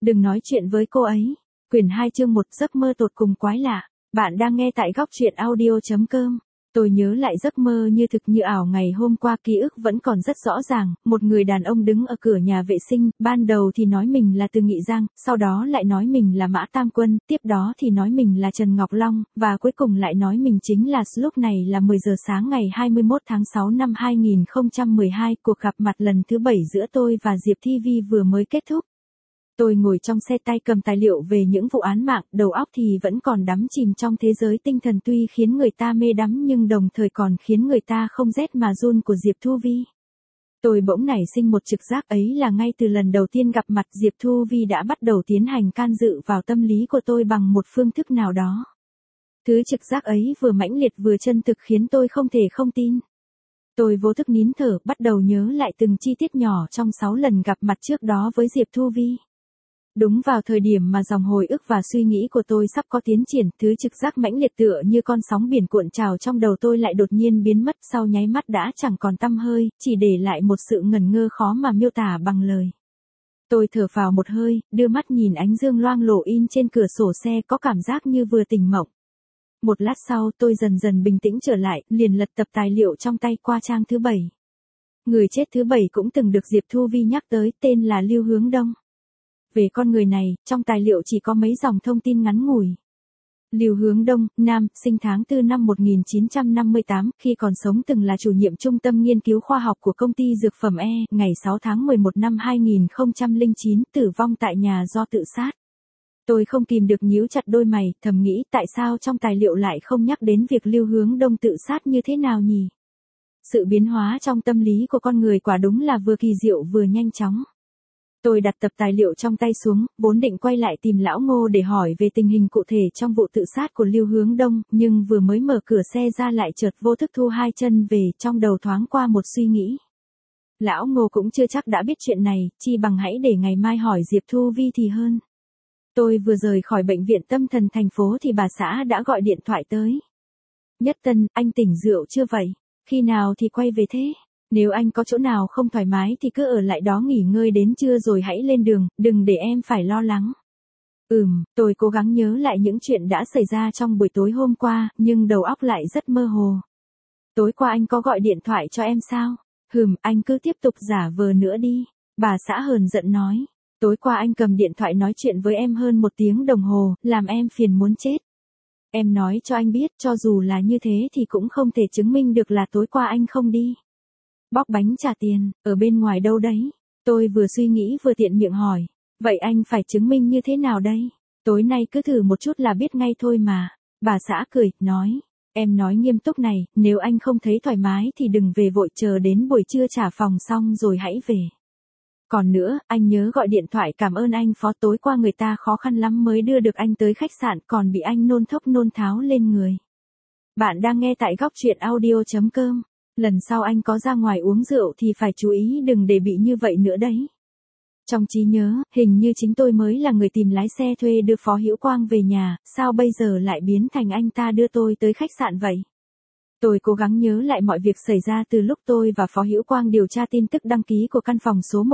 Đừng nói chuyện với cô ấy. Quyển 2 chương 1 giấc mơ tột cùng quái lạ. Bạn đang nghe tại góc truyện audio.com. Tôi nhớ lại giấc mơ như thực như ảo ngày hôm qua, ký ức vẫn còn rất rõ ràng. Một người đàn ông đứng ở cửa nhà vệ sinh, ban đầu thì nói mình là Từ Nghị Giang, sau đó lại nói mình là Mã Tam Quân, tiếp đó thì nói mình là Trần Ngọc Long, và cuối cùng lại nói mình chính là lúc này là 10 giờ sáng ngày 21 tháng 6 năm 2012. Cuộc gặp mặt lần thứ 7 giữa tôi và Diệp Thi Vi vừa mới kết thúc. Tôi ngồi trong xe tay cầm tài liệu về những vụ án mạng, đầu óc thì vẫn còn đắm chìm trong thế giới tinh thần tuy khiến người ta mê đắm nhưng đồng thời còn khiến người ta không rét mà run của Diệp Thu Vi. Tôi bỗng nảy sinh một trực giác, ấy là ngay từ lần đầu tiên gặp mặt Diệp Thu Vi đã bắt đầu tiến hành can dự vào tâm lý của tôi bằng một phương thức nào đó. Thứ trực giác ấy vừa mãnh liệt vừa chân thực khiến tôi không thể không tin. Tôi vô thức nín thở, bắt đầu nhớ lại từng chi tiết nhỏ trong 6 lần gặp mặt trước đó với Diệp Thu Vi. Đúng vào thời điểm mà dòng hồi ức và suy nghĩ của tôi sắp có tiến triển, thứ trực giác mãnh liệt tựa như con sóng biển cuộn trào trong đầu tôi lại đột nhiên biến mất, sau nháy mắt đã chẳng còn tăm hơi, chỉ để lại một sự ngẩn ngơ khó mà miêu tả bằng lời. Tôi thở phào một hơi, đưa mắt nhìn ánh dương loang lổ in trên cửa sổ xe, có cảm giác như vừa tỉnh mộng. Một lát sau tôi dần dần bình tĩnh trở lại, liền lật tập tài liệu trong tay qua trang thứ 7. Người chết thứ 7 cũng từng được Diệp Thu Vi nhắc tới, tên là Lưu Hướng Đông. Về con người này, trong tài liệu chỉ có mấy dòng thông tin ngắn ngủi. Lưu Hướng Đông, nam, sinh tháng 4 năm 1958, khi còn sống từng là chủ nhiệm trung tâm nghiên cứu khoa học của công ty dược phẩm E, ngày 6 tháng 11 năm 2009, tử vong tại nhà do tự sát. Tôi không kìm được nhíu chặt đôi mày, thầm nghĩ tại sao trong tài liệu lại không nhắc đến việc Lưu Hướng Đông tự sát như thế nào nhỉ? Sự biến hóa trong tâm lý của con người quả đúng là vừa kỳ diệu vừa nhanh chóng. Tôi đặt tập tài liệu trong tay xuống, vốn định quay lại tìm lão Ngô để hỏi về tình hình cụ thể trong vụ tự sát của Lưu Hướng Đông, nhưng vừa mới mở cửa xe ra lại chợt vô thức thu hai chân về, trong đầu thoáng qua một suy nghĩ. Lão Ngô cũng chưa chắc đã biết chuyện này, chi bằng hãy để ngày mai hỏi Diệp Thu Vi thì hơn. Tôi vừa rời khỏi bệnh viện tâm thần thành phố thì bà xã đã gọi điện thoại tới. Nhất Tân, anh tỉnh rượu chưa vậy? Khi nào thì quay về thế? Nếu anh có chỗ nào không thoải mái thì cứ ở lại đó nghỉ ngơi đến trưa rồi hãy lên đường, đừng để em phải lo lắng. Tôi cố gắng nhớ lại những chuyện đã xảy ra trong buổi tối hôm qua, nhưng đầu óc lại rất mơ hồ. Tối qua anh có gọi điện thoại cho em sao? Anh cứ tiếp tục giả vờ nữa đi. Bà xã hờn giận nói. Tối qua anh cầm điện thoại nói chuyện với em hơn 1 tiếng đồng hồ, làm em phiền muốn chết. Em nói cho anh biết, cho dù là như thế thì cũng không thể chứng minh được là tối qua anh không đi bóc bánh trả tiền, ở bên ngoài đâu đấy? Tôi vừa suy nghĩ vừa tiện miệng hỏi. Vậy anh phải chứng minh như thế nào đây? Tối nay cứ thử một chút là biết ngay thôi mà. Bà xã cười, nói. Em nói nghiêm túc này, nếu anh không thấy thoải mái thì đừng về vội, chờ đến buổi trưa trả phòng xong rồi hãy về. Còn nữa, anh nhớ gọi điện thoại cảm ơn anh Phó, tối qua người ta khó khăn lắm mới đưa được anh tới khách sạn, còn bị anh nôn thốc nôn tháo lên người. Bạn đang nghe tại góc truyện audio.com. Lần sau anh có ra ngoài uống rượu thì phải chú ý đừng để bị như vậy nữa đấy. Trong trí nhớ, hình như chính tôi mới là người tìm lái xe thuê đưa Phó Hữu Quang về nhà, sao bây giờ lại biến thành anh ta đưa tôi tới khách sạn vậy? Tôi cố gắng nhớ lại mọi việc xảy ra từ lúc tôi và Phó Hữu Quang điều tra tin tức đăng ký của căn phòng số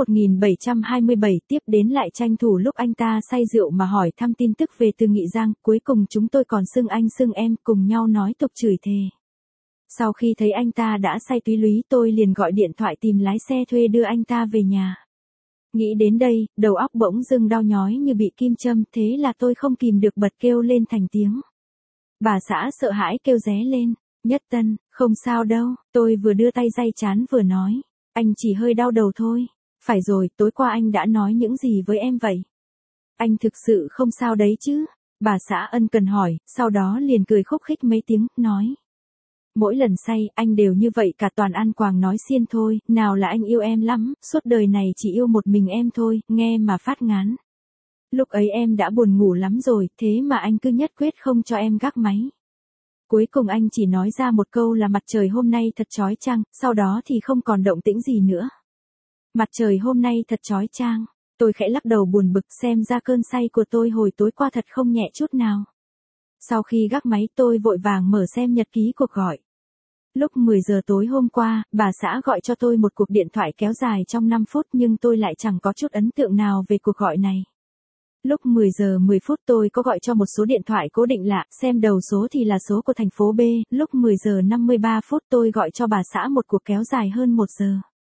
1727, tiếp đến lại tranh thủ lúc anh ta say rượu mà hỏi thăm tin tức về Từ Nghị Giang, cuối cùng chúng tôi còn xưng anh xưng em, cùng nhau nói tục chửi thề. Sau khi thấy anh ta đã say túy lúy, tôi liền gọi điện thoại tìm lái xe thuê đưa anh ta về nhà. Nghĩ đến đây, đầu óc bỗng dưng đau nhói như bị kim châm, thế là tôi không kìm được bật kêu lên thành tiếng. Bà xã sợ hãi kêu ré lên. Nhất Tân, không sao đâu, tôi vừa đưa tay day trán vừa nói. Anh chỉ hơi đau đầu thôi. Phải rồi, tối qua anh đã nói những gì với em vậy? Anh thực sự không sao đấy chứ? Bà xã ân cần hỏi, sau đó liền cười khúc khích mấy tiếng, nói. Mỗi lần say, anh đều như vậy cả, toàn ăn quàng nói xiên thôi, nào là anh yêu em lắm, suốt đời này chỉ yêu một mình em thôi, nghe mà phát ngán. Lúc ấy em đã buồn ngủ lắm rồi, thế mà anh cứ nhất quyết không cho em gác máy. Cuối cùng anh chỉ nói ra một câu là mặt trời hôm nay thật chói chang, sau đó thì không còn động tĩnh gì nữa. Mặt trời hôm nay thật chói chang, tôi khẽ lắc đầu buồn bực, xem ra cơn say của tôi hồi tối qua thật không nhẹ chút nào. Sau khi gác máy tôi vội vàng mở xem nhật ký cuộc gọi. Lúc 10 giờ tối hôm qua, bà xã gọi cho tôi một cuộc điện thoại kéo dài trong 5 phút nhưng tôi lại chẳng có chút ấn tượng nào về cuộc gọi này. Lúc 10 giờ 10 phút tôi có gọi cho một số điện thoại cố định lạ, xem đầu số thì là số của thành phố B, lúc 10 giờ 53 phút tôi gọi cho bà xã một cuộc kéo dài hơn 1 giờ.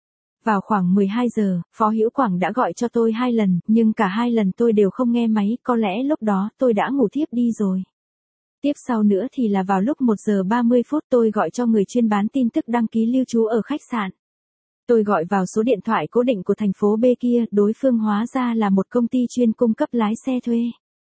Vào khoảng 12 giờ, Phó Hữu Quảng đã gọi cho tôi 2 lần, nhưng cả 2 lần tôi đều không nghe máy, có lẽ lúc đó tôi đã ngủ thiếp đi rồi. Tiếp sau nữa thì là vào lúc 1 giờ 30 phút tôi gọi cho người chuyên bán tin tức đăng ký lưu trú ở khách sạn. Tôi gọi vào số điện thoại cố định của thành phố B kia, đối phương hóa ra là một công ty chuyên cung cấp lái xe thuê.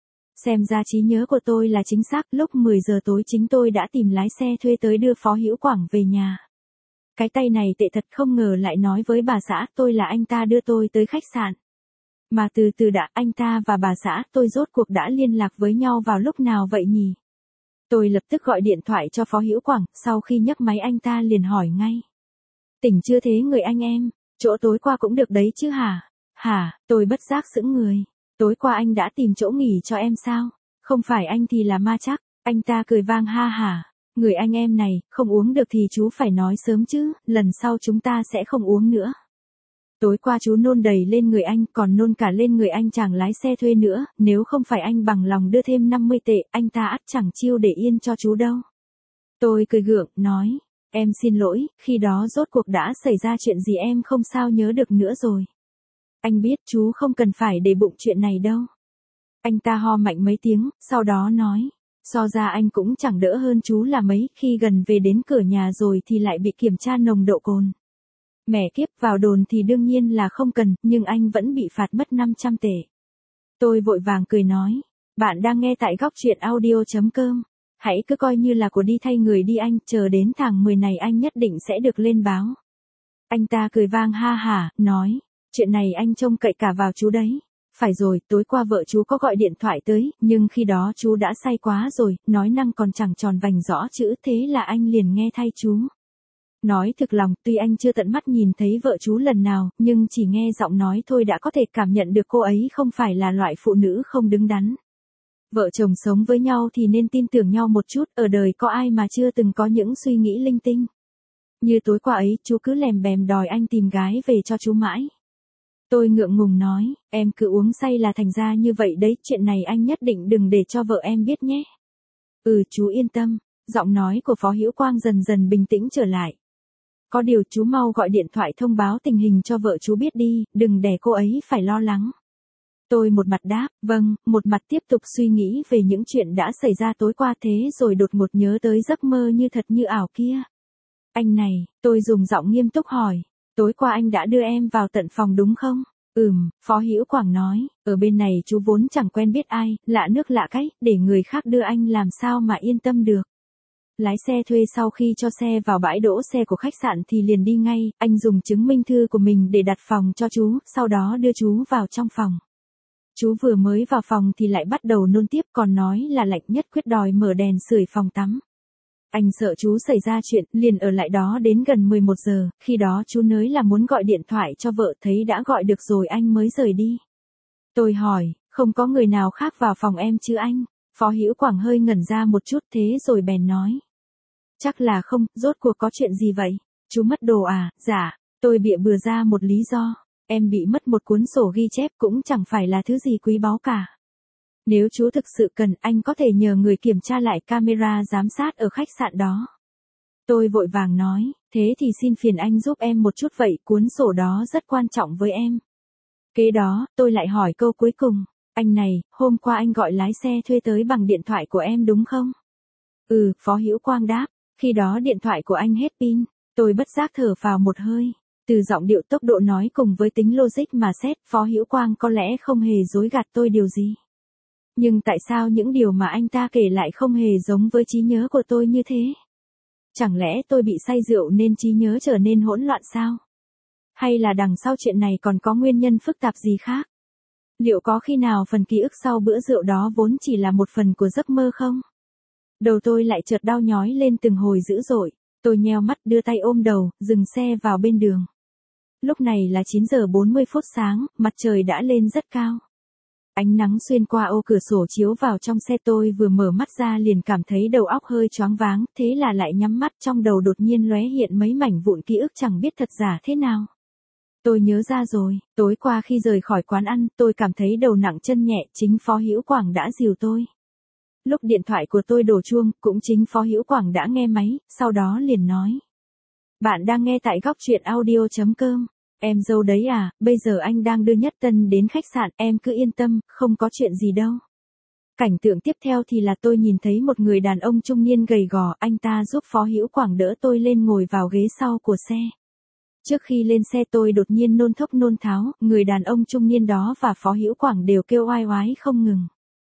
Xem ra trí nhớ của tôi là chính xác, lúc 10 giờ tối chính tôi đã tìm lái xe thuê tới đưa Phó Hữu Quảng về nhà. Cái tay này tệ thật, không ngờ lại nói với bà xã tôi là anh ta đưa tôi tới khách sạn. Mà từ từ đã, anh ta và bà xã tôi rốt cuộc đã liên lạc với nhau vào lúc nào vậy nhỉ? Tôi lập tức gọi điện thoại cho Phó Hữu Quảng, sau khi nhấc máy anh ta liền hỏi ngay. Tỉnh chưa thế người anh em, chỗ tối qua cũng được đấy chứ hả? Hả, tôi bất giác sững người. Tối qua anh đã tìm chỗ nghỉ cho em sao? Không phải anh thì là ma chắc. Anh ta cười vang ha hả. Người anh em này, không uống được thì chú phải nói sớm chứ, lần sau chúng ta sẽ không uống nữa. Tối qua chú nôn đầy lên người anh, còn nôn cả lên người anh chàng lái xe thuê nữa, nếu không phải anh bằng lòng đưa thêm 50 tệ, anh ta ắt chẳng chiêu để yên cho chú đâu. Tôi cười gượng, nói, em xin lỗi, khi đó rốt cuộc đã xảy ra chuyện gì em không sao nhớ được nữa rồi. Anh biết chú không cần phải để bụng chuyện này đâu. Anh ta ho mạnh mấy tiếng, sau đó nói, so ra anh cũng chẳng đỡ hơn chú là mấy, khi gần về đến cửa nhà rồi thì lại bị kiểm tra nồng độ cồn. Mẹ kiếp, vào đồn thì đương nhiên là không cần, nhưng anh vẫn bị phạt mất 500 tệ. Tôi vội vàng cười nói, bạn đang nghe tại góc truyện audio.com. Hãy cứ coi như là của đi thay người đi anh, chờ đến tháng 10 này anh nhất định sẽ được lên báo. Anh ta cười vang ha hả, nói, chuyện này anh trông cậy cả vào chú đấy. Phải rồi, tối qua vợ chú có gọi điện thoại tới, nhưng khi đó chú đã say quá rồi, nói năng còn chẳng tròn vành rõ chữ, thế là anh liền nghe thay chú. Nói thực lòng, tuy anh chưa tận mắt nhìn thấy vợ chú lần nào, nhưng chỉ nghe giọng nói thôi đã có thể cảm nhận được cô ấy không phải là loại phụ nữ không đứng đắn. Vợ chồng sống với nhau thì nên tin tưởng nhau một chút, ở đời có ai mà chưa từng có những suy nghĩ linh tinh. Như tối qua ấy, chú cứ lèm bèm đòi anh tìm gái về cho chú mãi. Tôi ngượng ngùng nói, em cứ uống say là thành ra như vậy đấy, chuyện này anh nhất định đừng để cho vợ em biết nhé. Chú yên tâm, giọng nói của Phó Hữu Quang dần dần bình tĩnh trở lại. Có điều chú mau gọi điện thoại thông báo tình hình cho vợ chú biết đi, đừng để cô ấy phải lo lắng. Tôi một mặt đáp, vâng, một mặt tiếp tục suy nghĩ về những chuyện đã xảy ra tối qua, thế rồi đột ngột nhớ tới giấc mơ như thật như ảo kia. Anh này, tôi dùng giọng nghiêm túc hỏi, tối qua anh đã đưa em vào tận phòng đúng không? Phó Hữu Quảng nói, ở bên này chú vốn chẳng quen biết ai, lạ nước lạ cách, để người khác đưa anh làm sao mà yên tâm được. Lái xe thuê sau khi cho xe vào bãi đỗ xe của khách sạn thì liền đi ngay, anh dùng chứng minh thư của mình để đặt phòng cho chú, sau đó đưa chú vào trong phòng. Chú vừa mới vào phòng thì lại bắt đầu nôn tiếp, còn nói là lạnh nhất quyết đòi mở đèn sưởi phòng tắm. Anh sợ chú xảy ra chuyện, liền ở lại đó đến gần 11 giờ, khi đó chú nới là muốn gọi điện thoại cho vợ, thấy đã gọi được rồi anh mới rời đi. Tôi hỏi, không có người nào khác vào phòng em chứ anh? Phó Hữu Quảng hơi ngẩn ra một chút thế rồi bèn nói. Chắc là không, rốt cuộc có chuyện gì vậy? Chú mất đồ à? Dạ, tôi bịa bừa ra một lý do. Em bị mất một cuốn sổ ghi chép cũng chẳng phải là thứ gì quý báu cả. Nếu chú thực sự cần, anh có thể nhờ người kiểm tra lại camera giám sát ở khách sạn đó. Tôi vội vàng nói, thế thì xin phiền anh giúp em một chút vậy, cuốn sổ đó rất quan trọng với em. Kế đó, tôi lại hỏi câu cuối cùng, anh này, hôm qua anh gọi lái xe thuê tới bằng điện thoại của em đúng không? Phó Hữu Quang đáp, khi đó điện thoại của anh hết pin, tôi bất giác thở phào một hơi. Từ giọng điệu tốc độ nói cùng với tính logic mà xét, Phó Hữu Quang có lẽ không hề dối gạt tôi điều gì. Nhưng tại sao những điều mà anh ta kể lại không hề giống với trí nhớ của tôi như thế? Chẳng lẽ tôi bị say rượu nên trí nhớ trở nên hỗn loạn sao? Hay là đằng sau chuyện này còn có nguyên nhân phức tạp gì khác? Liệu có khi nào phần ký ức sau bữa rượu đó vốn chỉ là một phần của giấc mơ không? Đầu tôi lại chợt đau nhói lên từng hồi dữ dội, tôi nheo mắt đưa tay ôm đầu, dừng xe vào bên đường. Lúc này là 9 giờ 40 phút sáng, mặt trời đã lên rất cao. Ánh nắng xuyên qua ô cửa sổ chiếu vào trong xe, tôi vừa mở mắt ra liền cảm thấy đầu óc hơi choáng váng, thế là lại nhắm mắt, trong đầu đột nhiên lóe hiện mấy mảnh vụn ký ức chẳng biết thật giả thế nào. Tôi nhớ ra rồi, tối qua khi rời khỏi quán ăn, tôi cảm thấy đầu nặng chân nhẹ, chính Phó Hữu Quảng đã dìu tôi. Lúc điện thoại của tôi đổ chuông, cũng chính Phó Hữu Quảng đã nghe máy, sau đó liền nói. Bạn đang nghe tại góc truyện audio.com. Em dâu đấy à, bây giờ anh đang đưa Nhất Tân đến khách sạn, em cứ yên tâm, không có chuyện gì đâu. Cảnh tượng tiếp theo thì là tôi nhìn thấy một người đàn ông trung niên gầy gò, anh ta giúp Phó Hữu Quảng đỡ tôi lên ngồi vào ghế sau của xe. Trước khi lên xe tôi đột nhiên nôn thốc nôn tháo, người đàn ông trung niên đó và Phó Hữu Quảng đều kêu oai oái không ngừng.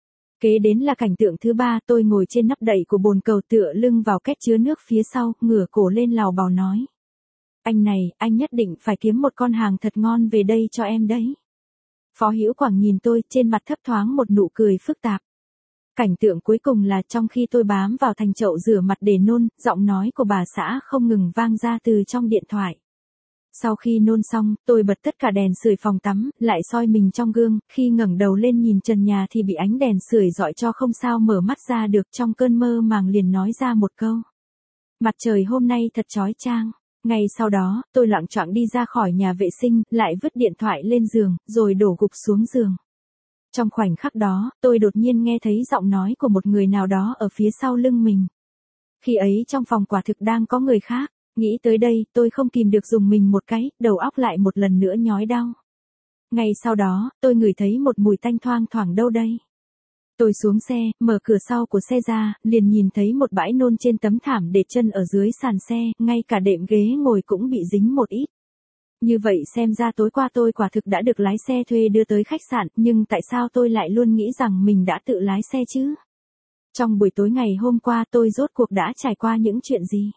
Kế đến là cảnh tượng thứ ba, tôi ngồi trên nắp đậy của bồn cầu tựa lưng vào két chứa nước phía sau, ngửa cổ lên lào bào nói. Anh này, anh nhất định phải kiếm một con hàng thật ngon về đây cho em đấy. Phó Hữu Quảng nhìn tôi, trên mặt thấp thoáng một nụ cười phức tạp. Cảnh tượng cuối cùng là trong khi tôi bám vào thành chậu rửa mặt để nôn, giọng nói của bà xã không ngừng vang ra từ trong điện thoại. Sau khi nôn xong, tôi bật tất cả đèn sưởi phòng tắm, lại soi mình trong gương, khi ngẩng đầu lên nhìn trần nhà thì bị ánh đèn sưởi rọi cho không sao mở mắt ra được, trong cơn mơ màng liền nói ra một câu. Mặt trời hôm nay thật chói chang. Ngay sau đó, tôi loạng choạng đi ra khỏi nhà vệ sinh, lại vứt điện thoại lên giường, rồi đổ gục xuống giường. Trong khoảnh khắc đó, tôi đột nhiên nghe thấy giọng nói của một người nào đó ở phía sau lưng mình. Khi ấy trong phòng quả thực đang có người khác. Nghĩ tới đây, tôi không kìm được dùng mình một cái, đầu óc lại một lần nữa nhói đau. Ngay sau đó, tôi ngửi thấy một mùi tanh thoang thoảng đâu đây. Tôi xuống xe, mở cửa sau của xe ra, liền nhìn thấy một bãi nôn trên tấm thảm để chân ở dưới sàn xe, ngay cả đệm ghế ngồi cũng bị dính một ít. Như vậy xem ra tối qua tôi quả thực đã được lái xe thuê đưa tới khách sạn, nhưng tại sao tôi lại luôn nghĩ rằng mình đã tự lái xe chứ? Trong buổi tối ngày hôm qua tôi rốt cuộc đã trải qua những chuyện gì?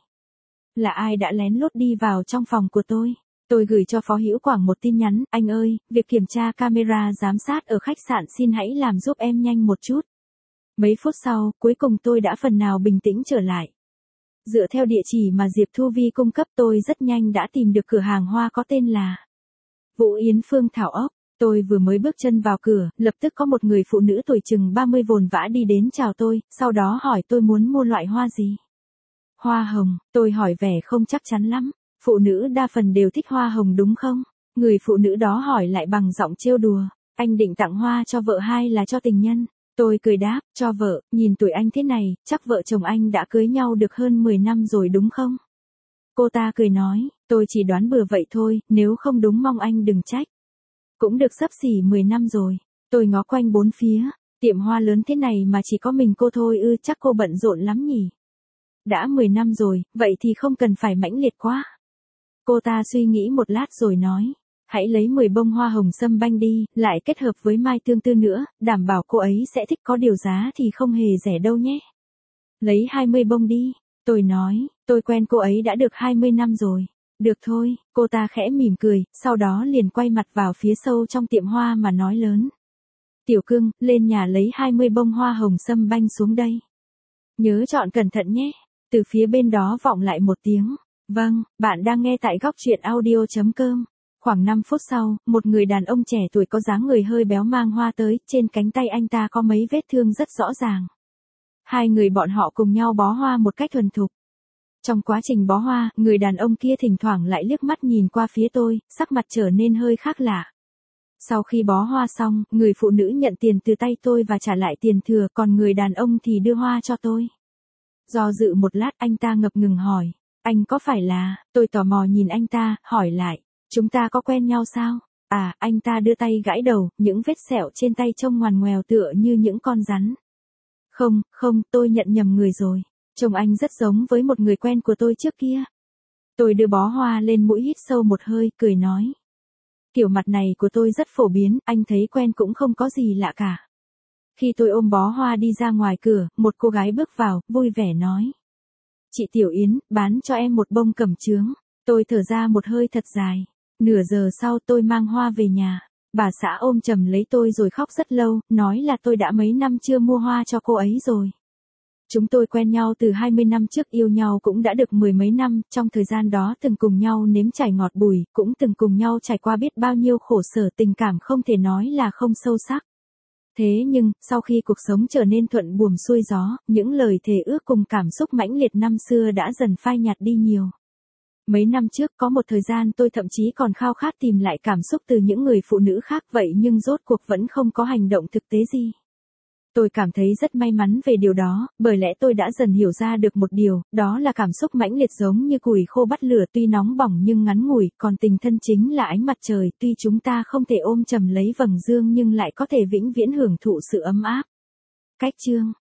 Là ai đã lén lút đi vào trong phòng của tôi? Tôi gửi cho Phó Hữu Quảng một tin nhắn, anh ơi, việc kiểm tra camera giám sát ở khách sạn xin hãy làm giúp em nhanh một chút. Mấy phút sau, cuối cùng tôi đã phần nào bình tĩnh trở lại. Dựa theo địa chỉ mà Diệp Thu Vi cung cấp tôi rất nhanh đã tìm được cửa hàng hoa có tên là Vũ Yến Phương Thảo Ốc. Tôi vừa mới bước chân vào cửa, lập tức có một người phụ nữ tuổi chừng 30 vồn vã đi đến chào tôi, sau đó hỏi tôi muốn mua loại hoa gì. Hoa hồng, tôi hỏi vẻ không chắc chắn lắm. Phụ nữ đa phần đều thích hoa hồng đúng không? Người phụ nữ đó hỏi lại bằng giọng trêu đùa. Anh định tặng hoa cho vợ hay là cho tình nhân? Tôi cười đáp, cho vợ, nhìn tuổi anh thế này, chắc vợ chồng anh đã cưới nhau được hơn 10 năm rồi đúng không? Cô ta cười nói, tôi chỉ đoán bừa vậy thôi, nếu không đúng mong anh đừng trách. Cũng được xấp xỉ 10 năm rồi. Tôi ngó quanh bốn phía, tiệm hoa lớn thế này mà chỉ có mình cô thôi ư, chắc cô bận rộn lắm nhỉ? Đã 10 năm rồi, vậy thì không cần phải mãnh liệt quá. Cô ta suy nghĩ một lát rồi nói, hãy lấy 10 bông hoa hồng sâm banh đi, lại kết hợp với mai tương tư nữa, đảm bảo cô ấy sẽ thích, có điều giá thì không hề rẻ đâu nhé. Lấy 20 bông đi, tôi nói, tôi quen cô ấy đã được 20 năm rồi. Được thôi, cô ta khẽ mỉm cười, sau đó liền quay mặt vào phía sâu trong tiệm hoa mà nói lớn. Tiểu cưng, lên nhà lấy 20 bông hoa hồng sâm banh xuống đây. Nhớ chọn cẩn thận nhé. Từ phía bên đó vọng lại một tiếng. Vâng, bạn đang nghe tại góc truyện audio.com. Khoảng 5 phút sau, một người đàn ông trẻ tuổi có dáng người hơi béo mang hoa tới, trên cánh tay anh ta có mấy vết thương rất rõ ràng. Hai người bọn họ cùng nhau bó hoa một cách thuần thục. Trong quá trình bó hoa, người đàn ông kia thỉnh thoảng lại liếc mắt nhìn qua phía tôi, sắc mặt trở nên hơi khác lạ. Sau khi bó hoa xong, người phụ nữ nhận tiền từ tay tôi và trả lại tiền thừa, còn người đàn ông thì đưa hoa cho tôi. Do dự một lát anh ta ngập ngừng hỏi, anh có phải là, tôi tò mò nhìn anh ta, hỏi lại, chúng ta có quen nhau sao? À, anh ta đưa tay gãi đầu, những vết sẹo trên tay trông ngoằn ngoèo tựa như những con rắn. Không, tôi nhận nhầm người rồi, trông anh rất giống với một người quen của tôi trước kia. Tôi đưa bó hoa lên mũi hít sâu một hơi, cười nói. Kiểu mặt này của tôi rất phổ biến, anh thấy quen cũng không có gì lạ cả. Khi tôi ôm bó hoa đi ra ngoài cửa, một cô gái bước vào, vui vẻ nói. Chị Tiểu Yến, bán cho em một bông cẩm chướng. Tôi thở ra một hơi thật dài. Nửa giờ sau tôi mang hoa về nhà. Bà xã ôm chầm lấy tôi rồi khóc rất lâu, nói là tôi đã mấy năm chưa mua hoa cho cô ấy rồi. Chúng tôi quen nhau từ 20 năm trước, yêu nhau cũng đã được 10 mấy năm, trong thời gian đó từng cùng nhau nếm trải ngọt bùi, cũng từng cùng nhau trải qua biết bao nhiêu khổ sở, tình cảm không thể nói là không sâu sắc. Thế nhưng, sau khi cuộc sống trở nên thuận buồm xuôi gió, những lời thề ước cùng cảm xúc mãnh liệt năm xưa đã dần phai nhạt đi nhiều. Mấy năm trước có một thời gian tôi thậm chí còn khao khát tìm lại cảm xúc từ những người phụ nữ khác vậy nhưng rốt cuộc vẫn không có hành động thực tế gì. Tôi cảm thấy rất may mắn về điều đó, bởi lẽ tôi đã dần hiểu ra được một điều, đó là cảm xúc mãnh liệt giống như củi khô bắt lửa tuy nóng bỏng nhưng ngắn ngủi, còn tình thân chính là ánh mặt trời tuy chúng ta không thể ôm chầm lấy vầng dương nhưng lại có thể vĩnh viễn hưởng thụ sự ấm áp. Cách chương